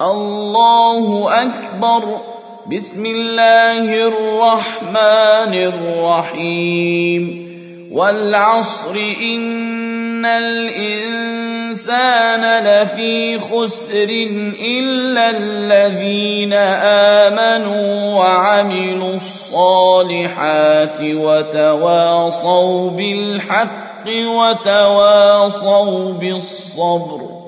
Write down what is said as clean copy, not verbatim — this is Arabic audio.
الله أكبر. بسم الله الرحمن الرحيم. والعصر إن الإنسان لفي خسر إلا الذين آمنوا وعملوا الصالحات وتواصوا بالحق وتواصوا بالصبر.